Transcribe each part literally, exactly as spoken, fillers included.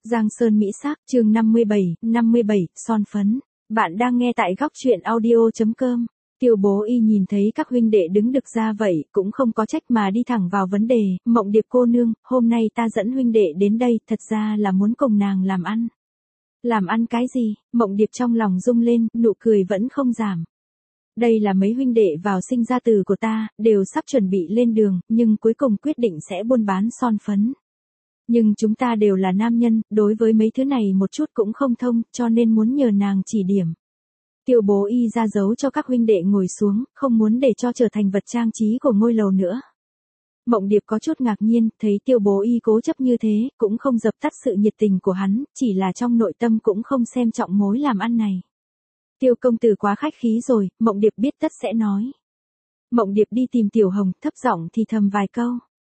Giang Sơn Mỹ Sắc, chương năm mươi bảy, năm mươi bảy, son phấn. Bạn đang nghe tại góc truyện audio chấm com. Tiêu Bố Y nhìn thấy các huynh đệ đứng đực ra vậy, cũng không có trách mà đi thẳng vào vấn đề, Mộng Điệp cô nương, hôm nay ta dẫn huynh đệ đến đây, thật ra là muốn cùng nàng làm ăn. Làm ăn cái gì? Mộng Điệp trong lòng rung lên, nụ cười vẫn không giảm. Đây là mấy huynh đệ vào sinh ra tử của ta, đều sắp chuẩn bị lên đường, nhưng cuối cùng quyết định sẽ buôn bán son phấn. Nhưng chúng ta đều là nam nhân, đối với mấy thứ này một chút cũng không thông, cho nên muốn nhờ nàng chỉ điểm. Tiêu Bố Y ra dấu cho các huynh đệ ngồi xuống, không muốn để cho trở thành vật trang trí của ngôi lầu nữa. Mộng Điệp có chút ngạc nhiên, thấy Tiêu Bố Y cố chấp như thế, cũng không dập tắt sự nhiệt tình của hắn, chỉ là trong nội tâm cũng không xem trọng mối làm ăn này. Tiêu công tử quá khách khí rồi, Mộng Điệp biết tất sẽ nói. Mộng Điệp đi tìm Tiểu Hồng, thấp giọng thì thầm vài câu.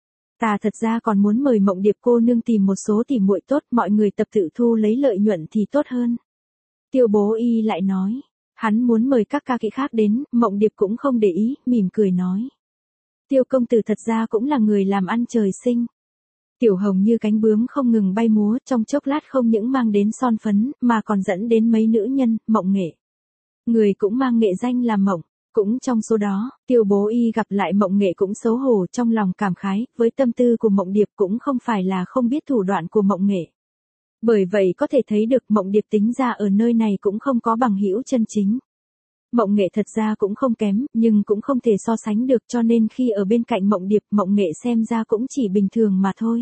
Ta thật ra còn muốn mời Mộng Điệp cô nương tìm một số tỉ muội tốt, mọi người tập tự thu lấy lợi nhuận thì tốt hơn. Tiêu Bố Y lại nói, hắn muốn mời các ca kỹ khác đến, Mộng Điệp cũng không để ý, mỉm cười nói. Tiêu công tử thật ra cũng là người làm ăn trời sinh. Tiểu Hồng như cánh bướm không ngừng bay múa, trong chốc lát không những mang đến son phấn, mà còn dẫn đến mấy nữ nhân, Mộng Nghệ. Người cũng mang nghệ danh là Mộng. Cũng trong số đó, Tiêu Bố Y gặp lại Mộng Nghệ cũng xấu hổ, trong lòng cảm khái, với tâm tư của Mộng Điệp cũng không phải là không biết thủ đoạn của Mộng Nghệ. Bởi vậy có thể thấy được Mộng Điệp tính ra ở nơi này cũng không có bằng hữu chân chính. Mộng Nghệ thật ra cũng không kém, nhưng cũng không thể so sánh được, cho nên khi ở bên cạnh Mộng Điệp, Mộng Nghệ xem ra cũng chỉ bình thường mà thôi.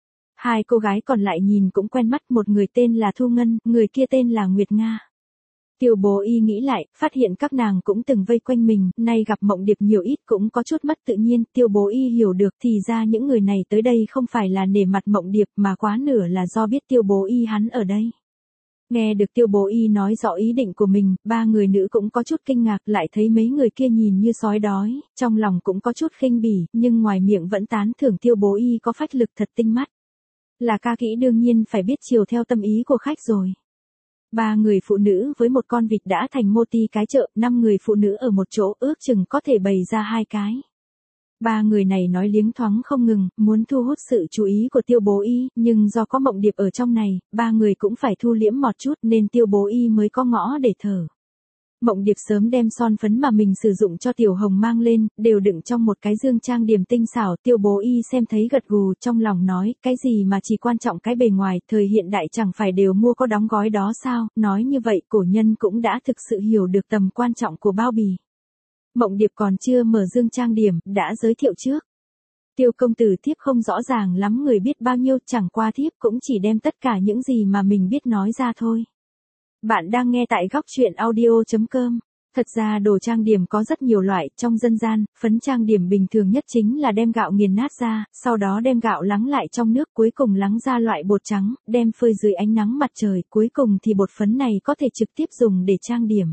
Hai cô gái còn lại nhìn cũng quen mắt, một người tên là Thu Ngân, người kia tên là Nguyệt Nga. Tiêu Bố Y nghĩ lại, phát hiện các nàng cũng từng vây quanh mình, nay gặp Mộng Điệp nhiều ít cũng có chút mất tự nhiên, Tiêu Bố Y hiểu được thì ra những người này tới đây không phải là nể mặt Mộng Điệp mà quá nửa là do biết Tiêu Bố Y hắn ở đây. Nghe được Tiêu Bố Y nói rõ ý định của mình, ba người nữ cũng có chút kinh ngạc, lại thấy mấy người kia nhìn như sói đói, trong lòng cũng có chút khinh bỉ, nhưng ngoài miệng vẫn tán thưởng Tiêu Bố Y có phách lực thật tinh mắt. Là ca kỹ đương nhiên phải biết chiều theo tâm ý của khách rồi. Ba người phụ nữ với một con vịt đã thành mô ti cái chợ, năm người phụ nữ ở một chỗ ước chừng có thể bày ra hai cái. Ba người này nói liếng thoáng không ngừng, muốn thu hút sự chú ý của Tiêu Bố Y, nhưng do có Mộng Điệp ở trong này, ba người cũng phải thu liễm một chút nên Tiêu Bố Y mới có ngõ để thở. Mộng Điệp sớm đem son phấn mà mình sử dụng cho Tiểu Hồng mang lên, đều đựng trong một cái dương trang điểm tinh xảo. Tiêu Bố Y xem thấy gật gù, trong lòng nói, cái gì mà chỉ quan trọng cái bề ngoài, thời hiện đại chẳng phải đều mua có đóng gói đó sao, nói như vậy cổ nhân cũng đã thực sự hiểu được tầm quan trọng của bao bì. Mộng Điệp còn chưa mở dương trang điểm, đã giới thiệu trước. Tiêu công tử thiếp không rõ ràng lắm người biết bao nhiêu, chẳng qua thiếp cũng chỉ đem tất cả những gì mà mình biết nói ra thôi. Bạn đang nghe tại góc truyện audio chấm com. Thật ra đồ trang điểm có rất nhiều loại, trong dân gian, phấn trang điểm bình thường nhất chính là đem gạo nghiền nát ra, sau đó đem gạo lắng lại trong nước, cuối cùng lắng ra loại bột trắng, đem phơi dưới ánh nắng mặt trời, cuối cùng thì bột phấn này có thể trực tiếp dùng để trang điểm.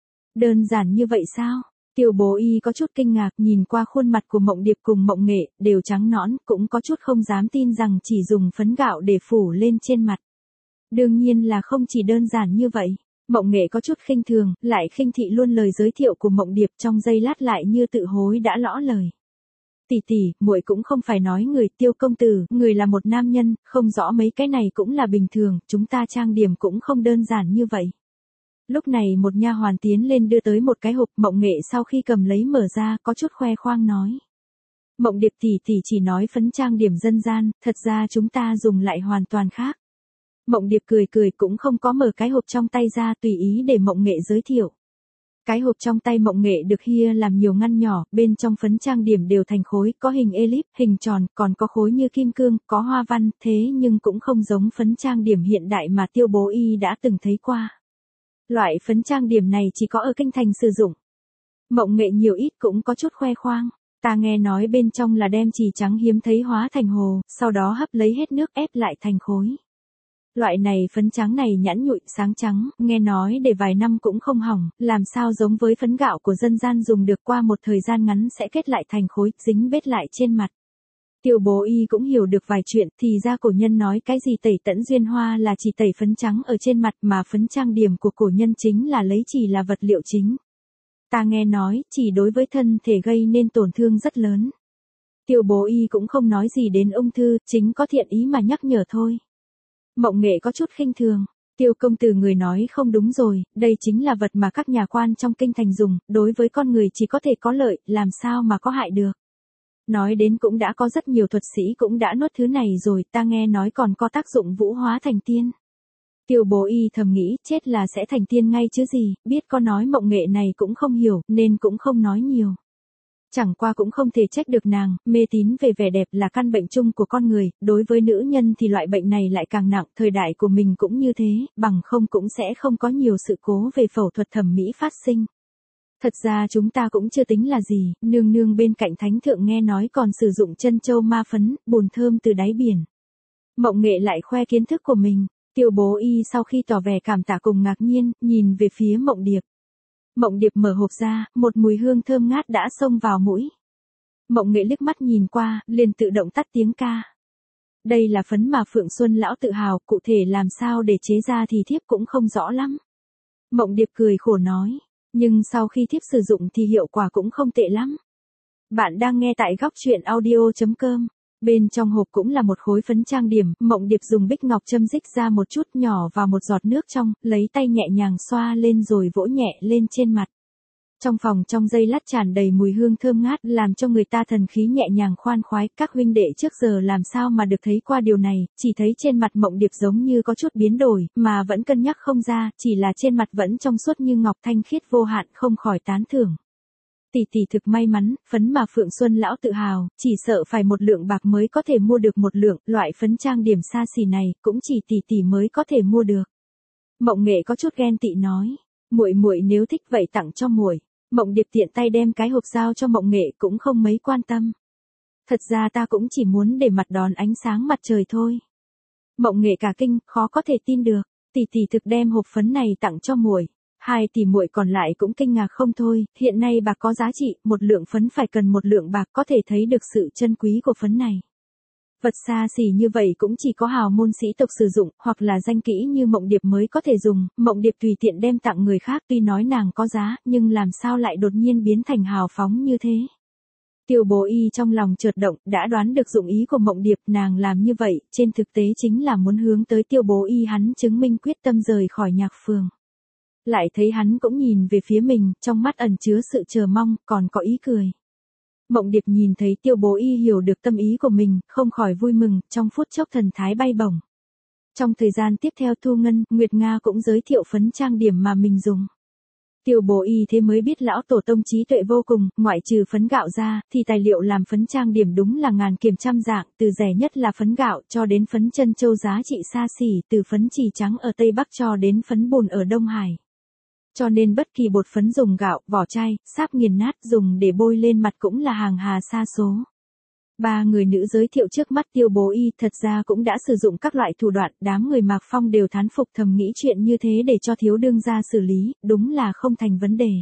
Đơn giản như vậy sao? Tiêu Bố Y có chút kinh ngạc, nhìn qua khuôn mặt của Mộng Điệp cùng Mộng Nghệ, đều trắng nõn, cũng có chút không dám tin rằng chỉ dùng phấn gạo để phủ lên trên mặt. Đương nhiên là không chỉ đơn giản như vậy. Mộng Nghệ có chút khinh thường, lại khinh thị luôn lời giới thiệu của Mộng Điệp, trong giây lát lại như tự hối đã lõ lời. Tỷ tỷ, muội cũng không phải nói người, Tiêu công tử, người là một nam nhân, không rõ mấy cái này cũng là bình thường, chúng ta trang điểm cũng không đơn giản như vậy. Lúc này một nha hoàn tiến lên đưa tới một cái hộp, Mộng Nghệ sau khi cầm lấy mở ra, có chút khoe khoang nói. Mộng Điệp tỷ tỷ chỉ nói phấn trang điểm dân gian, thật ra chúng ta dùng lại hoàn toàn khác. Mộng Điệp cười cười cũng không có mở cái hộp trong tay ra, tùy ý để Mộng Nghệ giới thiệu. Cái hộp trong tay Mộng Nghệ được hia làm nhiều ngăn nhỏ, bên trong phấn trang điểm đều thành khối, có hình elip, hình tròn, còn có khối như kim cương, có hoa văn, thế nhưng cũng không giống phấn trang điểm hiện đại mà Tiêu Bố Y đã từng thấy qua. Loại phấn trang điểm này chỉ có ở kinh thành sử dụng. Mộng Nghệ nhiều ít cũng có chút khoe khoang. Ta nghe nói bên trong là đem chì trắng hiếm thấy hóa thành hồ, sau đó hấp lấy hết nước ép lại thành khối. Loại này phấn trắng này nhẵn nhụi, sáng trắng, nghe nói để vài năm cũng không hỏng, làm sao giống với phấn gạo của dân gian dùng được qua một thời gian ngắn sẽ kết lại thành khối, dính bết lại trên mặt. Tiêu Bố Y cũng hiểu được vài chuyện, thì ra cổ nhân nói cái gì tẩy tẫn duyên hoa là chỉ tẩy phấn trắng ở trên mặt, mà phấn trang điểm của cổ nhân chính là lấy chỉ là vật liệu chính. Ta nghe nói, chỉ đối với thân thể gây nên tổn thương rất lớn. Tiêu Bố Y cũng không nói gì đến ung thư, chính có thiện ý mà nhắc nhở thôi. Mộng Nghệ có chút khinh thường. Tiêu công tử người nói không đúng rồi, đây chính là vật mà các nhà quan trong kinh thành dùng, đối với con người chỉ có thể có lợi, làm sao mà có hại được. Nói đến cũng đã có rất nhiều thuật sĩ cũng đã nuốt thứ này rồi, ta nghe nói còn có tác dụng vũ hóa thành tiên. Tiêu Bố Y thầm nghĩ, chết là sẽ thành tiên ngay chứ gì, biết có nói Mộng Nghệ này cũng không hiểu, nên cũng không nói nhiều. Chẳng qua cũng không thể trách được nàng, mê tín về vẻ đẹp là căn bệnh chung của con người, đối với nữ nhân thì loại bệnh này lại càng nặng, thời đại của mình cũng như thế, bằng không cũng sẽ không có nhiều sự cố về phẫu thuật thẩm mỹ phát sinh. Thật ra chúng ta cũng chưa tính là gì, nương nương bên cạnh thánh thượng nghe nói còn sử dụng chân châu ma phấn, bùn thơm từ đáy biển. Mộng Nghệ lại khoe kiến thức của mình, Tiêu Bố Y sau khi tỏ vẻ cảm tạ cùng ngạc nhiên, nhìn về phía Mộng Điệp. Mộng Điệp mở hộp ra, một mùi hương thơm ngát đã xông vào mũi. Mộng Nghệ liếc mắt nhìn qua, liền tự động tắt tiếng ca. Đây là phấn mà Phượng Xuân lão tự hào, cụ thể làm sao để chế ra thì thiếp cũng không rõ lắm. Mộng Điệp cười khổ nói, nhưng sau khi thiếp sử dụng thì hiệu quả cũng không tệ lắm. Bạn đang nghe tại góc truyện audio chấm com. Bên trong hộp cũng là một khối phấn trang điểm, Mộng Điệp dùng bích ngọc châm rích ra một chút nhỏ vào một giọt nước trong, lấy tay nhẹ nhàng xoa lên rồi vỗ nhẹ lên trên mặt. Trong phòng trong giây lát tràn đầy mùi hương thơm ngát, làm cho người ta thần khí nhẹ nhàng khoan khoái, các huynh đệ trước giờ làm sao mà được thấy qua điều này, chỉ thấy trên mặt Mộng Điệp giống như có chút biến đổi, mà vẫn cân nhắc không ra, chỉ là trên mặt vẫn trong suốt như ngọc thanh khiết vô hạn, không khỏi tán thưởng. Tỷ tỷ thực may mắn, phấn mà Phượng Xuân lão tự hào, chỉ sợ phải một lượng bạc mới có thể mua được một lượng, loại phấn trang điểm xa xỉ này, cũng chỉ tỷ tỷ mới có thể mua được. Mộng Nghệ có chút ghen tị nói, muội muội nếu thích vậy tặng cho muội. Mộng Điệp tiện tay đem cái hộp giao cho Mộng Nghệ cũng không mấy quan tâm. Thật ra ta cũng chỉ muốn để mặt đón ánh sáng mặt trời thôi. Mộng Nghệ cả kinh, khó có thể tin được, tỷ tỷ thực đem hộp phấn này tặng cho muội. Hai tỷ muội còn lại cũng kinh ngạc không thôi, hiện nay bạc có giá trị, một lượng phấn phải cần một lượng bạc, có thể thấy được sự chân quý của phấn này. Vật xa xỉ như vậy cũng chỉ có hào môn sĩ tộc sử dụng, hoặc là danh kỹ như Mộng Điệp mới có thể dùng, Mộng Điệp tùy tiện đem tặng người khác, tuy nói nàng có giá, nhưng làm sao lại đột nhiên biến thành hào phóng như thế. Tiêu Bố Y trong lòng chợt động, đã đoán được dụng ý của Mộng Điệp, nàng làm như vậy, trên thực tế chính là muốn hướng tới Tiêu Bố Y hắn chứng minh quyết tâm rời khỏi Nhạc Phường. Lại thấy hắn cũng nhìn về phía mình, trong mắt ẩn chứa sự chờ mong, còn có ý cười. Mộng Điệp nhìn thấy Tiêu Bố Y hiểu được tâm ý của mình, không khỏi vui mừng, trong phút chốc thần thái bay bổng. Trong thời gian tiếp theo Thu Ngân, Nguyệt Nga cũng giới thiệu phấn trang điểm mà mình dùng. Tiêu Bố Y thế mới biết lão tổ tông trí tuệ vô cùng, ngoại trừ phấn gạo ra, thì tài liệu làm phấn trang điểm đúng là ngàn kiềm trăm dạng, từ rẻ nhất là phấn gạo cho đến phấn chân châu giá trị xa xỉ, từ phấn chì trắng ở Tây Bắc cho đến phấn bùn ở Đông Hải. Cho nên bất kỳ bột phấn dùng gạo, vỏ chai, sáp nghiền nát dùng để bôi lên mặt cũng là hàng hà sa số. Ba người nữ giới thiệu trước mắt Tiêu Bố Y thật ra cũng đã sử dụng các loại thủ đoạn, đám người Mạc Phong đều thán phục thầm nghĩ chuyện như thế để cho thiếu đương gia xử lý, đúng là không thành vấn đề.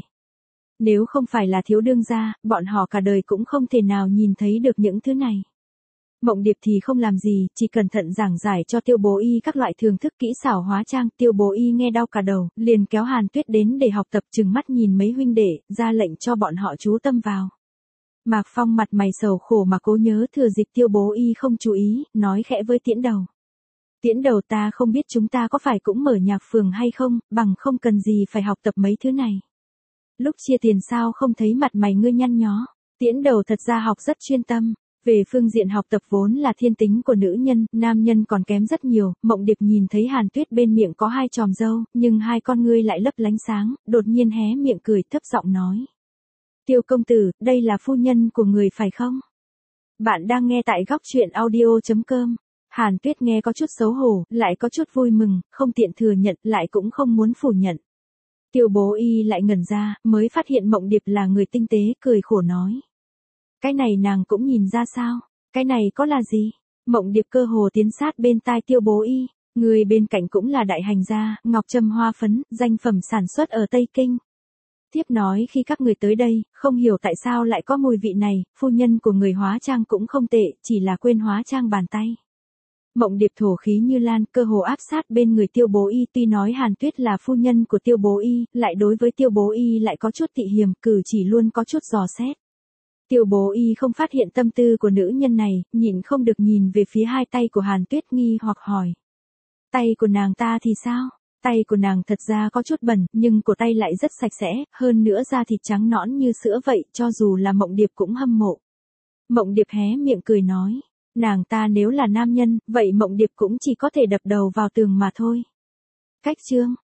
Nếu không phải là thiếu đương gia, bọn họ cả đời cũng không thể nào nhìn thấy được những thứ này. Mộng Điệp thì không làm gì, chỉ cẩn thận giảng giải cho Tiêu Bố Y các loại thưởng thức kỹ xảo hóa trang. Tiêu Bố Y nghe đau cả đầu, liền kéo Hàn Tuyết đến để học tập, trừng mắt nhìn mấy huynh đệ, ra lệnh cho bọn họ chú tâm vào. Mạc Phong mặt mày sầu khổ mà cố nhớ thừa dịp Tiêu Bố Y không chú ý, nói khẽ với Tiễn Đầu. Tiễn Đầu, ta không biết chúng ta có phải cũng mở Nhạc Phường hay không, bằng không cần gì phải học tập mấy thứ này. Lúc chia tiền sao không thấy mặt mày ngươi nhăn nhó. Tiễn Đầu thật ra học rất chuyên tâm. Về phương diện học tập vốn là thiên tính của nữ nhân, nam nhân còn kém rất nhiều. Mộng Điệp nhìn thấy Hàn Tuyết bên miệng có hai chòm râu, nhưng hai con ngươi lại lấp lánh sáng, đột nhiên hé miệng cười thấp giọng nói. Tiêu công tử, đây là phu nhân của người phải không? Bạn đang nghe tại góc truyện audio chấm com. Hàn Tuyết nghe có chút xấu hổ, lại có chút vui mừng, không tiện thừa nhận, lại cũng không muốn phủ nhận. Tiêu Bố Y lại ngẩn ra, mới phát hiện Mộng Điệp là người tinh tế, cười khổ nói. Cái này nàng cũng nhìn ra sao? Cái này có là gì? Mộng Điệp cơ hồ tiến sát bên tai Tiêu Bố Y, người bên cạnh cũng là đại hành gia, Ngọc Trâm hoa phấn, danh phẩm sản xuất ở Tây Kinh. Tiếp nói khi các người tới đây, không hiểu tại sao lại có mùi vị này, phu nhân của người hóa trang cũng không tệ, chỉ là quên hóa trang bàn tay. Mộng Điệp thổ khí như lan, cơ hồ áp sát bên người Tiêu Bố Y, tuy nói Hàn Tuyết là phu nhân của Tiêu Bố Y, lại đối với Tiêu Bố Y lại có chút tị hiềm, cử chỉ luôn có chút dò xét. Tiêu Bố Y không phát hiện tâm tư của nữ nhân này, nhịn không được nhìn về phía hai tay của Hàn Tuyết nghi hoặc hỏi. Tay của nàng ta thì sao? Tay của nàng thật ra có chút bẩn, nhưng cổ tay lại rất sạch sẽ, hơn nữa da thịt trắng nõn như sữa vậy, cho dù là Mộng Điệp cũng hâm mộ. Mộng Điệp hé miệng cười nói, nàng ta nếu là nam nhân, vậy Mộng Điệp cũng chỉ có thể đập đầu vào tường mà thôi. Cách chương